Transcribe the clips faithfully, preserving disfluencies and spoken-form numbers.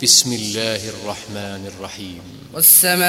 بسم الله الرحمن الرحيم والسماء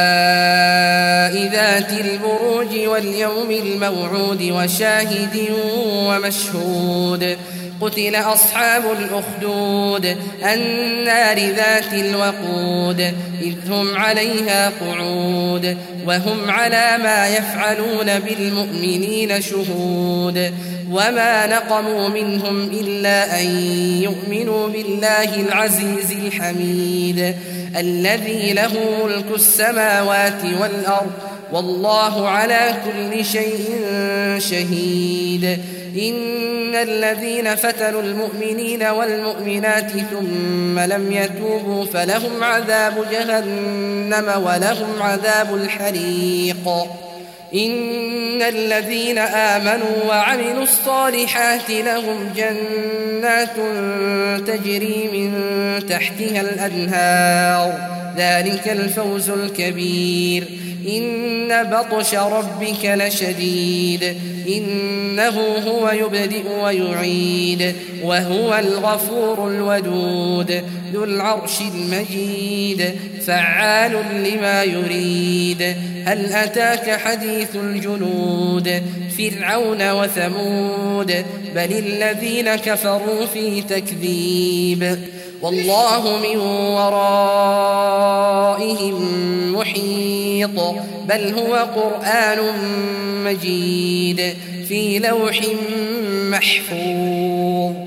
ذات البروج واليوم الموعود وشاهد ومشهود قتل أصحاب الأخدود النار ذات الوقود إذ هم عليها قعود وهم على ما يفعلون بالمؤمنين شهود وما نقموا منهم إلا أن يؤمنوا بالله العزيز الحميد الذي له ملك السماوات والأرض والله على كل شيء شهيد إن الذين فتنوا المؤمنين والمؤمنات ثم لم يتوبوا فلهم عذاب جهنم ولهم عذاب الحريق إن الذين آمنوا وعملوا الصالحات لهم جنات تجري من تحتها الأنهار ذلك الفوز الكبير إن بطش ربك لشديد إنه هو يبدئ ويعيد وهو الغفور الودود ذو العرش المجيد فعال لما يريد هل أتاك حديث الجنود فرعون وثمود بل الذين كفروا في تكذيب والله من ورائهم محيط بل هو قرآن مجيد في لوح محفوظ.